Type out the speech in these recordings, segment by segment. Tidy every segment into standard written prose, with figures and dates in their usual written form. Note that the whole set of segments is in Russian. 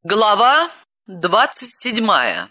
Глава 27.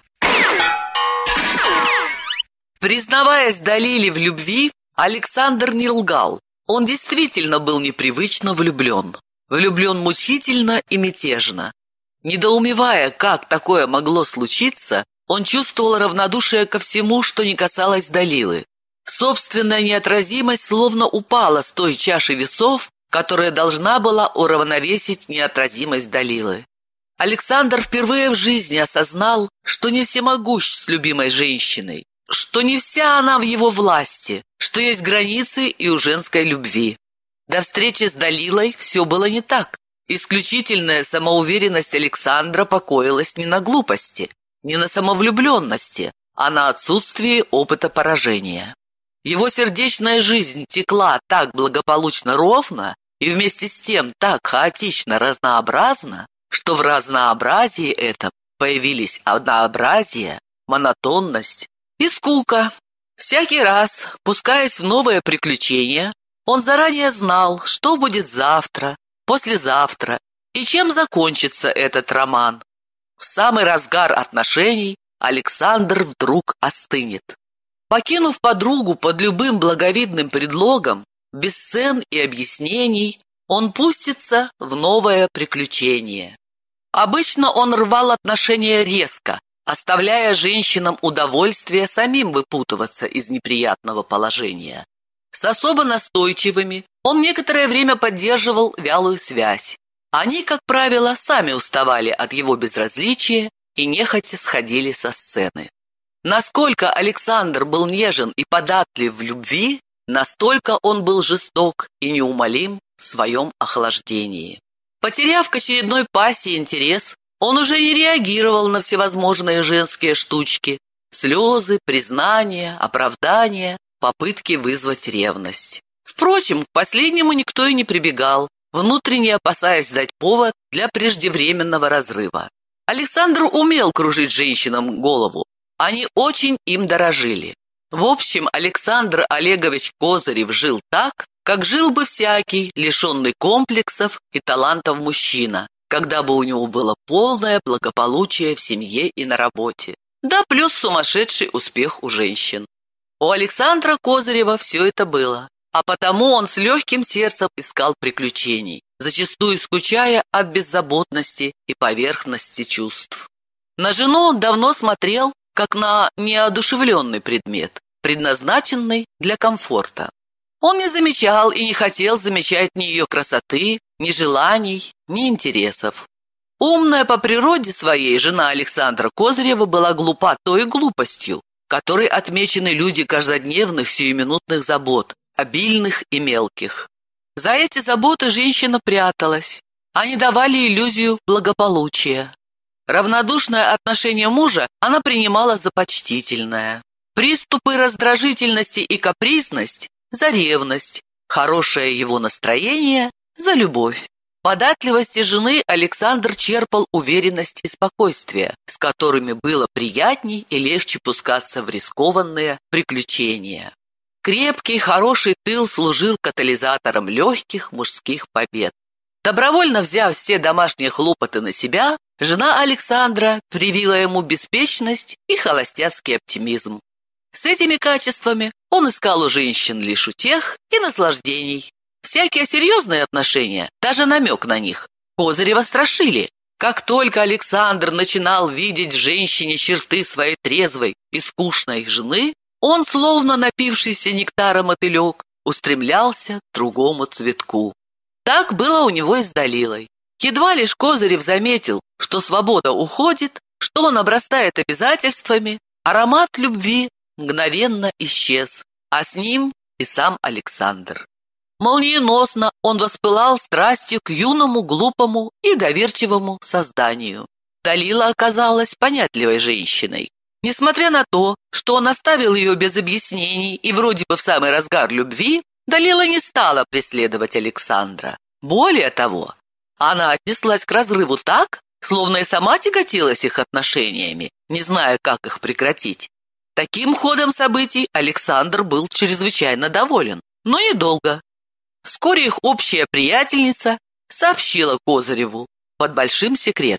Признаваясь Далиле в любви, Александр не лгал. Он действительно был непривычно влюблен. Влюблен мучительно и мятежно. Недоумевая, как такое могло случиться, он чувствовал равнодушие ко всему, что не касалось Далилы. Собственная неотразимость словно упала с той чаши весов, которая должна была уравновесить неотразимость Далилы. Александр впервые в жизни осознал, что не всемогущ с любимой женщиной, что не вся она в его власти, что есть границы и у женской любви. До встречи с Далилой все было не так. Исключительная самоуверенность Александра покоилась не на глупости, не на самовлюбленности, а на отсутствии опыта поражения. Его сердечная жизнь текла так благополучно ровно и вместе с тем так хаотично разнообразно, что в разнообразии этом появились однообразие, монотонность и скука. Всякий раз, пускаясь в новое приключение, он заранее знал, что будет завтра, послезавтра и чем закончится этот роман. В самый разгар отношений Александр вдруг остынет. Покинув подругу под любым благовидным предлогом, без сцен и объяснений, он пустится в новое приключение. Обычно он рвал отношения резко, оставляя женщинам удовольствие самим выпутываться из неприятного положения. С особо настойчивыми он некоторое время поддерживал вялую связь. Они, как правило, сами уставали от его безразличия и нехотя сходили со сцены. Насколько Александр был нежен и податлив в любви, настолько он был жесток и неумолим в своем охлаждении. Потеряв к очередной пассии интерес, он уже не реагировал на всевозможные женские штучки, слезы, признания, оправдания, попытки вызвать ревность. Впрочем, к последнему никто и не прибегал, внутренне опасаясь дать повод для преждевременного разрыва. Александр умел кружить женщинам голову, они очень им дорожили. В общем, Александр Олегович Козырев жил так, как жил бы всякий, лишенный комплексов и талантов мужчина, когда бы у него было полное благополучие в семье и на работе. Да плюс сумасшедший успех у женщин. У Александра Козырева все это было, а потому он с легким сердцем искал приключений, зачастую скучая от беззаботности и поверхности чувств. На жену он давно смотрел, как на неодушевленный предмет, предназначенный для комфорта. Он не замечал и не хотел замечать ни ее красоты, ни желаний, ни интересов. Умная по природе своей жена Александра Козырева была глупа той глупостью, которой отмечены люди каждодневных сиюминутных забот, обильных и мелких. За эти заботы женщина пряталась, они давали иллюзию благополучия. Равнодушное отношение мужа она принимала за почтительное. Приступы раздражительности и капризность – за ревность, хорошее его настроение – за любовь. В податливости жены Александр черпал уверенность и спокойствие, с которыми было приятней и легче пускаться в рискованные приключения. Крепкий, хороший тыл служил катализатором легких мужских побед. Добровольно взяв все домашние хлопоты на себя, жена Александра привила ему беспечность и холостяцкий оптимизм. С этими качествами он искал у женщин лишь утех и наслаждений. Всякие серьезные отношения, даже намек на них, Козырева страшили. Как только Александр начинал видеть в женщине черты своей трезвой и скучной жены, он, словно напившийся нектара мотылек, устремлялся к другому цветку. Так было у него и с Далилой. Едва лишь Козырев заметил, что свобода уходит, что он обрастает обязательствами, аромат любви мгновенно исчез, а с ним и сам Александр. Молниеносно он воспылал страстью к юному, глупому и доверчивому созданию. Далила оказалась понятливой женщиной. Несмотря на то, что он оставил ее без объяснений и вроде бы в самый разгар любви, Далила не стала преследовать Александра. Более того, она отнеслась к разрыву так, словно и сама тяготилась их отношениями, не зная, как их прекратить. Таким ходом событий Александр был чрезвычайно доволен, но недолго. Вскоре их общая приятельница сообщила Козыреву под большим секретом,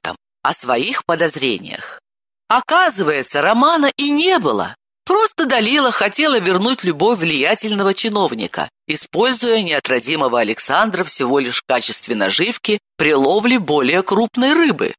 о своих подозрениях. Оказывается, романа и не было. Просто Далила хотела вернуть любовь влиятельного чиновника, используя неотразимого Александра всего лишь в качестве наживки при ловле более крупной рыбы.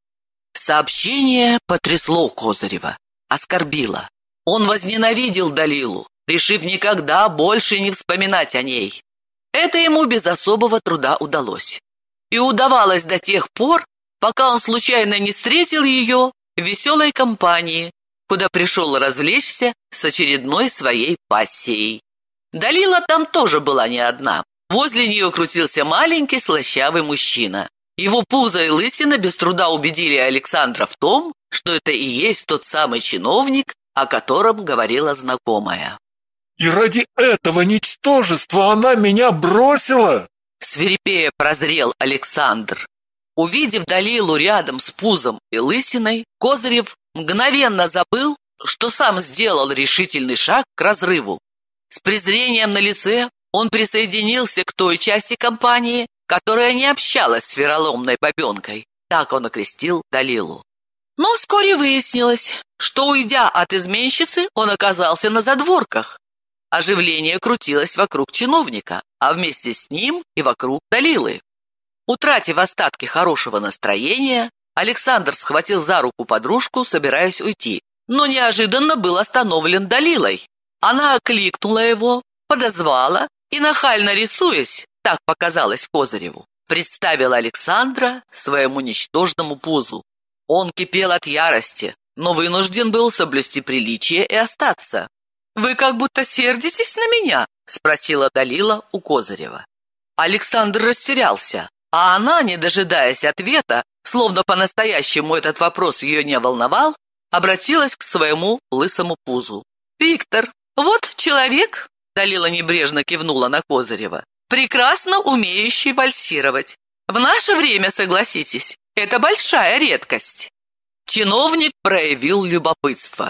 Сообщение потрясло Козырева, оскорбило. Он возненавидел Далилу, решив никогда больше не вспоминать о ней. Это ему без особого труда удалось. И удавалось до тех пор, пока он случайно не встретил ее в веселой компании, куда пришел развлечься с очередной своей пассией. Далила там тоже была не одна. Возле нее крутился маленький слащавый мужчина. Его пузо и лысина без труда убедили Александра в том, что это и есть тот самый чиновник, о котором говорила знакомая. «И ради этого ничтожества она меня бросила?» Свирепея прозрел Александр. Увидев Далилу рядом с пузом и лысиной, Козырев мгновенно забыл, что сам сделал решительный шаг к разрыву. С презрением на лице он присоединился к той части компании, которая не общалась с вероломной бабенкой. Так он окрестил Далилу. Но вскоре выяснилось, что, уйдя от изменщицы, он оказался на задворках. Оживление крутилось вокруг чиновника, а вместе с ним и вокруг Далилы. Утратив остатки хорошего настроения, Александр схватил за руку подружку, собираясь уйти, но неожиданно был остановлен Далилой. Она окликнула его, подозвала и, нахально рисуясь, так показалось Козыреву, представила Александра своему ничтожному пузу. Он кипел от ярости, но вынужден был соблюсти приличие и остаться. «Вы как будто сердитесь на меня?» – спросила Далила у Козырева. Александр растерялся, а она, не дожидаясь ответа, словно по-настоящему этот вопрос ее не волновал, обратилась к своему лысому пузу. «Виктор, вот человек», – Далила небрежно кивнула на Козырева, – «прекрасно умеющий вальсировать. В наше время, согласитесь, это большая редкость». Чиновник проявил любопытство.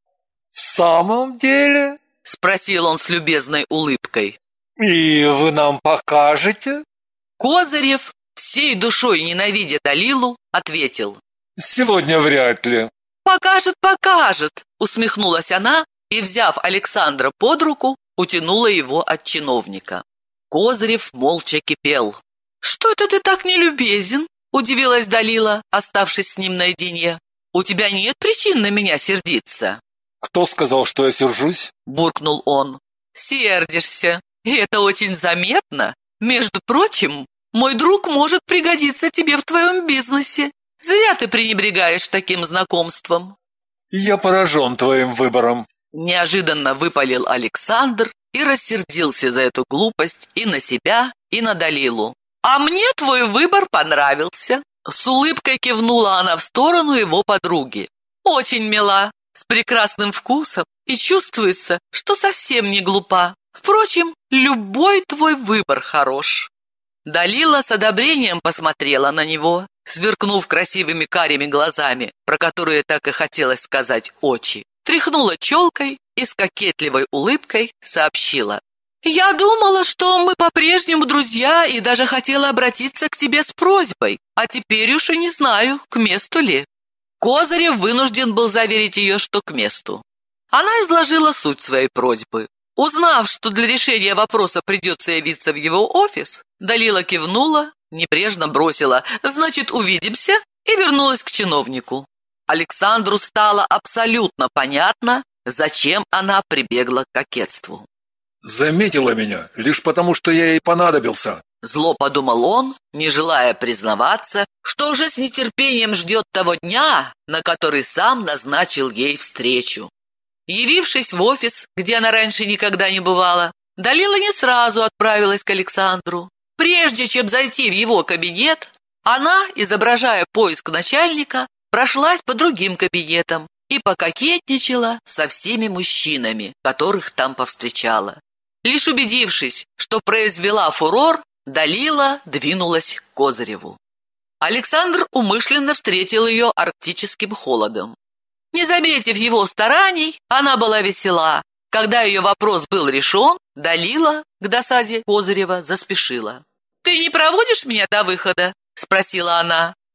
«В самом деле?» – спросил он с любезной улыбкой. «И вы нам покажете?» Козырев, всей душой ненавидя Далилу, ответил. «Сегодня вряд ли». «Покажет, покажет!» – усмехнулась она и, взяв Александра под руку, утянула его от чиновника. Козырев молча кипел. «Что это ты так нелюбезен?» – удивилась Далила, оставшись с ним наедине. «У тебя нет причин на меня сердиться». «Кто сказал, что я сержусь?» – буркнул он. «Сердишься, и это очень заметно. Между прочим, мой друг может пригодиться тебе в твоем бизнесе. Зря ты пренебрегаешь таким знакомством». «Я поражен твоим выбором», – неожиданно выпалил Александр и рассердился за эту глупость и на себя, и на Далилу. «А мне твой выбор понравился». С улыбкой кивнула она в сторону его подруги. «Очень мила, с прекрасным вкусом, и чувствуется, что совсем не глупа. Впрочем, любой твой выбор хорош». Далила с одобрением посмотрела на него, сверкнув красивыми карими глазами, про которые так и хотелось сказать очи, тряхнула челкой и с кокетливой улыбкой сообщила. «Я думала, что мы по-прежнему друзья и даже хотела обратиться к тебе с просьбой, а теперь уж и не знаю, к месту ли». Козырев вынужден был заверить ее, что к месту. Она изложила суть своей просьбы. Узнав, что для решения вопроса придется явиться в его офис, Далила кивнула, небрежно бросила «Значит, увидимся» и вернулась к чиновнику. Александру стало абсолютно понятно, зачем она прибегла к кокетству. «Заметила меня, лишь потому, что я ей понадобился». Зло подумал он, не желая признаваться, что уже с нетерпением ждет того дня, на который сам назначил ей встречу. Явившись в офис, где она раньше никогда не бывала, Далила не сразу отправилась к Александру. Прежде чем зайти в его кабинет, она, изображая поиск начальника, прошлась по другим кабинетам и пококетничала со всеми мужчинами, которых там повстречала. Лишь убедившись, что произвела фурор, Далила двинулась к Козыреву. Александр умышленно встретил ее арктическим холодом. Не заметив его стараний, она была весела. Когда ее вопрос был решен, Далила, к досаде Козырева, заспешила. «Ты не проводишь меня до выхода?» – спросила она.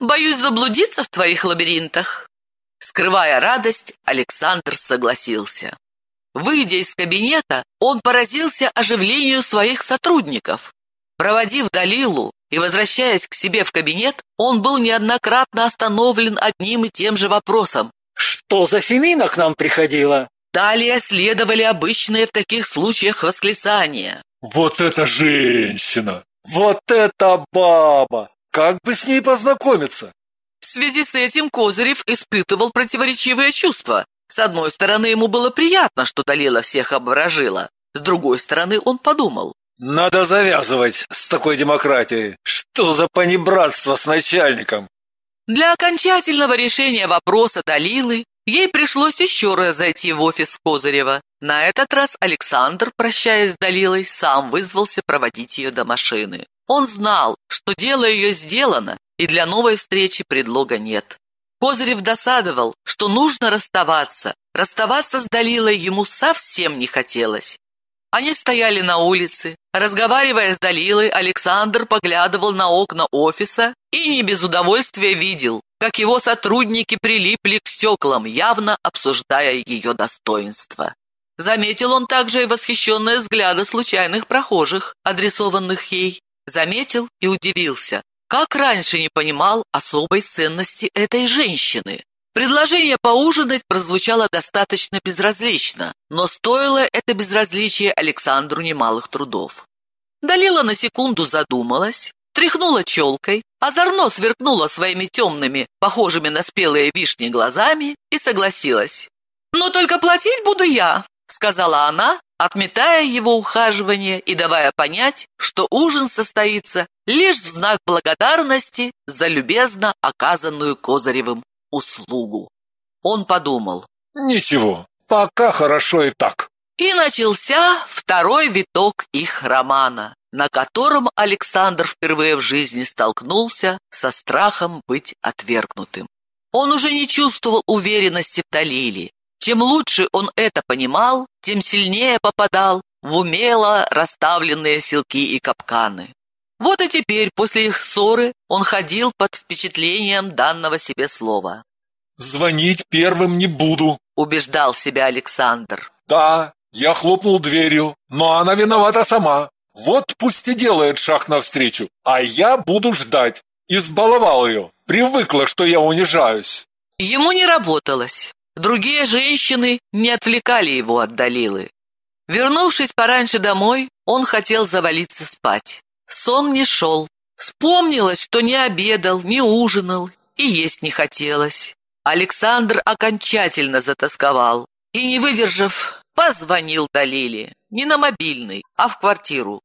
Боюсь заблудиться в твоих лабиринтах». Скрывая радость, Александр согласился. Выйдя из кабинета, он поразился оживлению своих сотрудников. Проводив Далилу и возвращаясь к себе в кабинет, он был неоднократно остановлен одним и тем же вопросом. «Что за Фемина к нам приходила?» Далее следовали обычные в таких случаях восклицания. Вот эта женщина! «Вот это баба! Как бы с ней познакомиться?» В связи с этим Козырев испытывал противоречивые чувства. С одной стороны, ему было приятно, что Далила всех обворожила. С другой стороны, он подумал. «Надо завязывать с такой демократией. Что за понебратство с начальником?» Для окончательного решения вопроса Далилы ей пришлось еще раз зайти в офис Козырева. На этот раз Александр, прощаясь с Далилой, сам вызвался проводить ее до машины. Он знал, что дело ее сделано, и для новой встречи предлога нет. Козырев досадовал, что нужно расставаться. Расставаться с Далилой ему совсем не хотелось. Они стояли на улице. Разговаривая с Далилой, Александр поглядывал на окна офиса и не без удовольствия видел, как его сотрудники прилипли к стеклам, явно обсуждая ее достоинства. Заметил он также и восхищенные взгляды случайных прохожих, адресованных ей. Заметил и удивился, как раньше не понимал особой ценности этой женщины. Предложение поужинать прозвучало достаточно безразлично, но стоило это безразличие Александру немалых трудов. Далила на секунду задумалась, тряхнула челкой, озорно сверкнула своими темными, похожими на спелые вишни глазами и согласилась. «Но только платить буду я», — сказала она, отметая его ухаживание и давая понять, что ужин состоится лишь в знак благодарности за любезно оказанную Козыревым услугу. Он подумал. Ничего, пока хорошо и так. И начался второй виток их романа, на котором Александр впервые в жизни столкнулся со страхом быть отвергнутым. Он уже не чувствовал уверенности в Далиле. Чем лучше он это понимал, тем сильнее попадал в умело расставленные силки и капканы. Вот и теперь, после их ссоры, он ходил под впечатлением данного себе слова. «Звонить первым не буду», — убеждал себя Александр. «Да, я хлопнул дверью, но она виновата сама. Вот пусть и делает шаг навстречу, а я буду ждать. Избаловал ее, привыкла, что я унижаюсь». Ему не работалось. Другие женщины не отвлекали его от Далилы. Вернувшись пораньше домой, он хотел завалиться спать. Сон не шел. Вспомнилось, что не обедал, не ужинал и есть не хотелось. Александр окончательно затосковал и, не выдержав, позвонил Далиле. Не на мобильный, а в квартиру.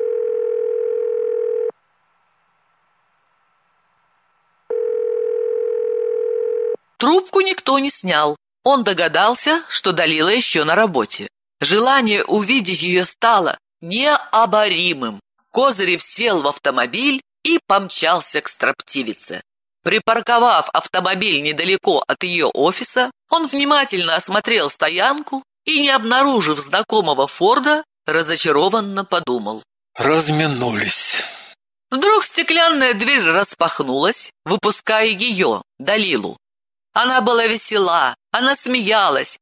Трубку никто не снял. Он догадался, что Далила еще на работе. Желание увидеть ее стало необоримым. Козырев сел в автомобиль и помчался к строптивице. Припарковав автомобиль недалеко от ее офиса, он внимательно осмотрел стоянку и, не обнаружив знакомого Форда, разочарованно подумал. Разминулись. Вдруг стеклянная дверь распахнулась, выпуская ее, Далилу. Она была весела, она смеялась,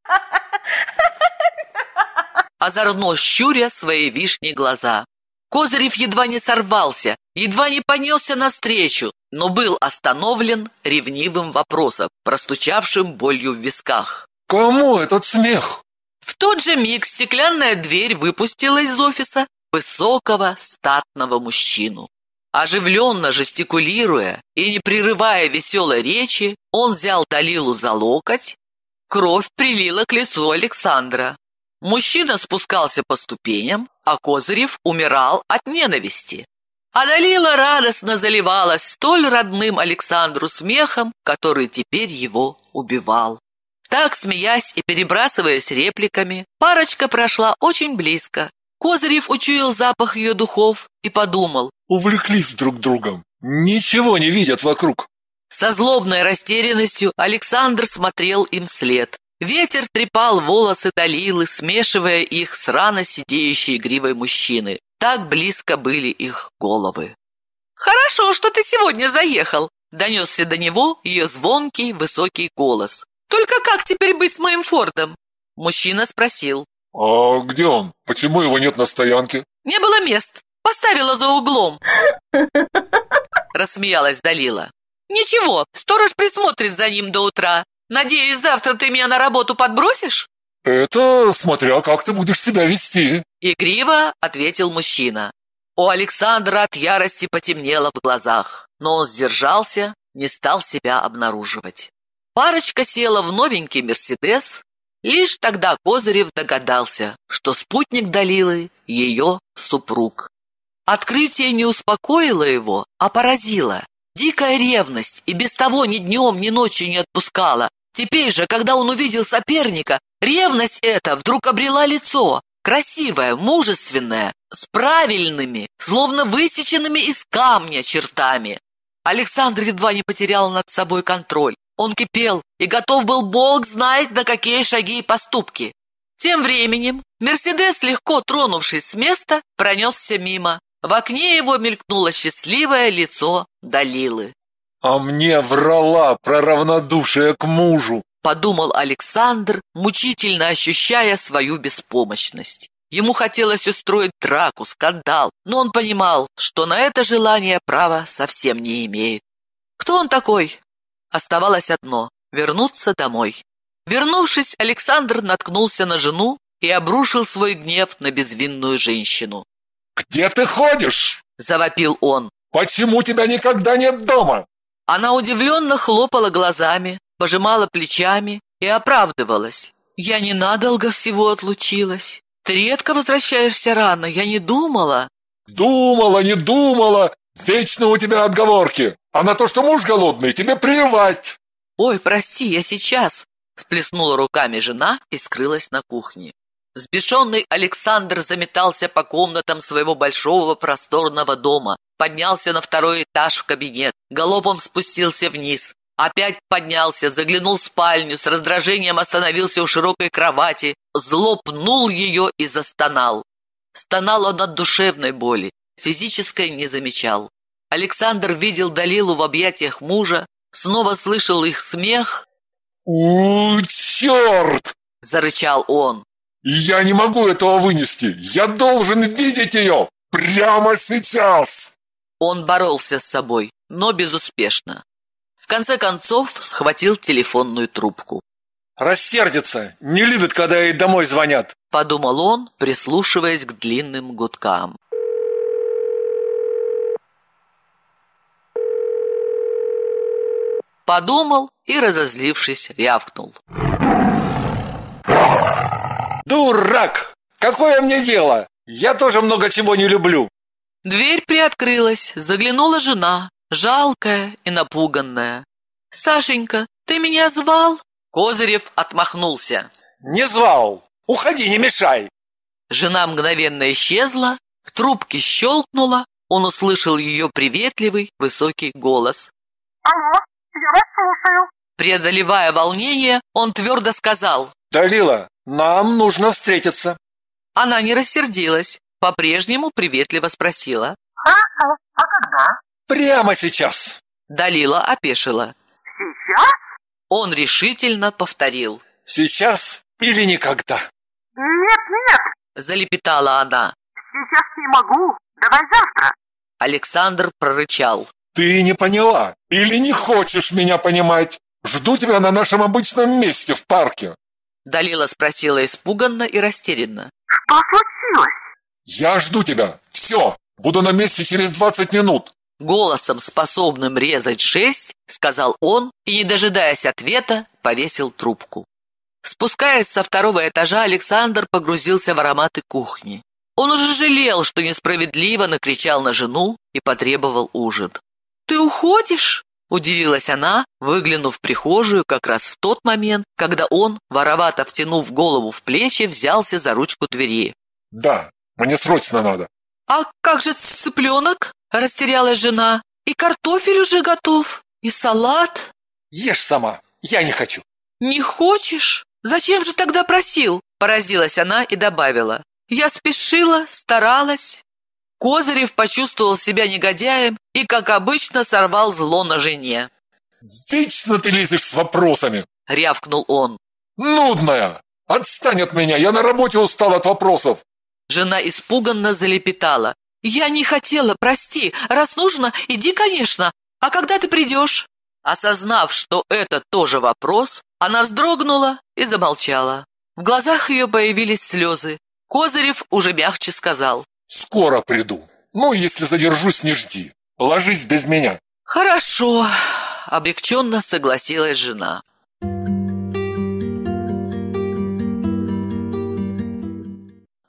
озорно щуря свои вишни глаза. Козырев едва не сорвался, едва не понесся навстречу, но был остановлен ревнивым вопросом, простучавшим болью в висках. Кому этот смех? В тот же миг стеклянная дверь выпустила из офиса высокого статного мужчину. Оживленно жестикулируя и не прерывая веселой речи, он взял Далилу за локоть. Кровь прилила к лицу Александра. Мужчина спускался по ступеням, а Козырев умирал от ненависти. А Далила радостно заливалась столь родным Александру смехом, который теперь его убивал. Так, смеясь и перебрасываясь репликами, парочка прошла очень близко. Козырев учуял запах ее духов и подумал. Увлеклись друг другом, ничего не видят вокруг. Со злобной растерянностью Александр смотрел им вслед. Ветер трепал волосы Далилы, смешивая их с рано сидеющей гривой мужчины. Так близко были их головы. «Хорошо, что ты сегодня заехал», Донесся до него ее звонкий высокий голос. «Только как теперь быть с моим Фордом?» Мужчина спросил. А где он? Почему его нет на стоянке? «Не было мест. Поставила за углом». Рассмеялась Далила. «Ничего, сторож присмотрит за ним до утра. Надеюсь, завтра ты меня на работу подбросишь?» Это смотря как ты будешь себя вести. Игриво ответил мужчина. У Александра от ярости потемнело в глазах, но он сдержался, не стал себя обнаруживать. Парочка села в новенький «Мерседес». Лишь тогда Козырев догадался, что спутник Далилы – ее супруг. Открытие не успокоило его, а поразило. Дикая ревность и без того ни днем, ни ночью не отпускала. Теперь же, когда он увидел соперника, ревность эта вдруг обрела лицо. Красивое, мужественное, с правильными, словно высеченными из камня чертами. Александр едва не потерял над собой контроль. Он кипел и готов был бог знает на какие шаги и поступки. Тем временем «Мерседес», легко тронувшись с места, пронесся мимо. В окне его мелькнуло счастливое лицо Далилы. А мне врала про равнодушие к мужу, подумал Александр, мучительно ощущая свою беспомощность. Ему хотелось устроить драку, скандал, но он понимал, что на это желание права совсем не имеет. Кто он такой? Оставалось одно – вернуться домой. Вернувшись, Александр наткнулся на жену и обрушил свой гнев на безвинную женщину. «Где ты ходишь?» – завопил он. «Почему тебя никогда нет дома?» Она удивленно хлопала глазами, пожимала плечами и оправдывалась. «Я ненадолго всего отлучилась. Ты редко возвращаешься рано, я не думала». «Думала, не думала. Вечно у тебя отговорки. А на то, что муж голодный, тебе плевать». «Ой, прости, я сейчас», – сплеснула руками жена и скрылась на кухне. Взбешенный Александр заметался по комнатам своего большого просторного дома, поднялся на второй этаж в кабинет, галопом спустился вниз, опять поднялся, заглянул в спальню, с раздражением остановился у широкой кровати, зло пнул ее и застонал. Стонал он от душевной боли, физической не замечал. Александр видел Далилу в объятиях мужа, снова слышал их смех. «Черт!» – зарычал он. «Я не могу этого вынести! Я должен видеть ее! Прямо сейчас!» Он боролся с собой, но безуспешно. В конце концов схватил телефонную трубку. «Рассердится, не любит, когда ей домой звонят», – подумал он, прислушиваясь к длинным гудкам. Подумал и, разозлившись, рявкнул. «Дурак! Какое мне дело? Я тоже много чего не люблю!» Дверь приоткрылась, заглянула жена, жалкая и напуганная. «Сашенька, ты меня звал?» Козырев отмахнулся. «Не звал! Уходи, не мешай!» Жена мгновенно исчезла, в трубке щелкнула, он услышал ее приветливый, высокий голос. «Алло, я вас слушаю». Преодолевая волнение, он твердо сказал. «Далила, нам нужно встретиться». Она не рассердилась, по-прежнему приветливо спросила. «Хорошо, а когда?» «Прямо сейчас». Далила опешила. «Сейчас?» Он решительно повторил. «Сейчас или никогда». «Нет, Залепетала она. сейчас не могу. Давай завтра». Александр прорычал. «Ты не поняла или не хочешь меня понимать? Жду тебя на нашем обычном месте в парке». Далила спросила испуганно и растерянно. «Что случилось?» «Я жду тебя. Все. Буду на месте через 20 минут». Голосом, способным резать жесть, сказал он и, не дожидаясь ответа, повесил трубку. Спускаясь со второго этажа, Александр погрузился в ароматы кухни. Он уже жалел, что несправедливо накричал на жену и потребовал ужин. «Ты уходишь?» – удивилась она, выглянув в прихожую как раз в тот момент, когда он, воровато втянув голову в плечи, взялся за ручку двери. «Да, мне срочно надо». «А как же цыпленок?» – растерялась жена. «И картофель уже готов, и салат». «Ешь сама, я не хочу». «Не хочешь? Зачем же тогда просил?» – поразилась она и добавила. «Я спешила, старалась». Козырев почувствовал себя негодяем и, как обычно, сорвал зло на жене. «Вечно ты лезешь с вопросами!» — рявкнул он. «Нудная! Отстань от меня, я на работе устал от вопросов!» Жена испуганно залепетала. «Я не хотела, прости. Раз нужно, иди, конечно. А когда ты придешь?» Осознав, что это тоже вопрос, она вздрогнула и замолчала. В глазах ее появились слезы. Козырев уже мягче сказал: «Скоро приду. Ну, если задержусь, не жди. Ложись без меня». «Хорошо», — облегченно согласилась жена.